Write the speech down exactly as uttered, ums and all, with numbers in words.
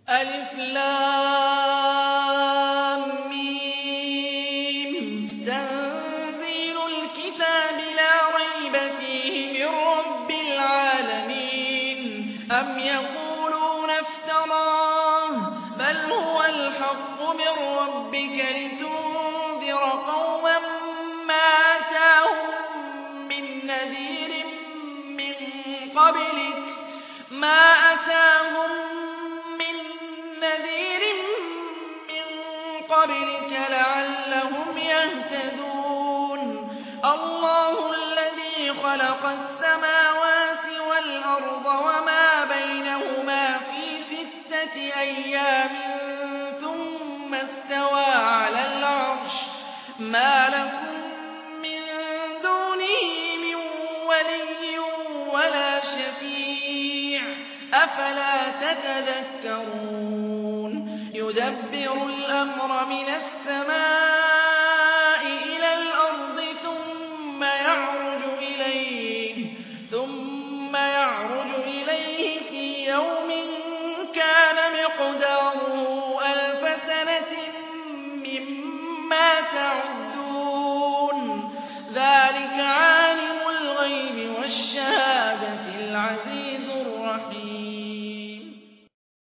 ألف لام ميم تنزيل الكتاب لا ريب فيه من رب العالمين أم يقولون افتراه بل هو الحق من ربك لتنذر قوما ما أتاهم من نذير من قبلك ما أتاهم نذير من قبلك لعلهم يهتدون الله الذي خلق السماوات والأرض وما بينهما في ستة أيام ثم استوى على العرش ما لكم من دونه من ولي ولا شفيع أفلا تتذكرون يدبر الأمر من السماء إلى الأرض ثم يعرج إليه ثم يعرج إليه في يوم كان مقداره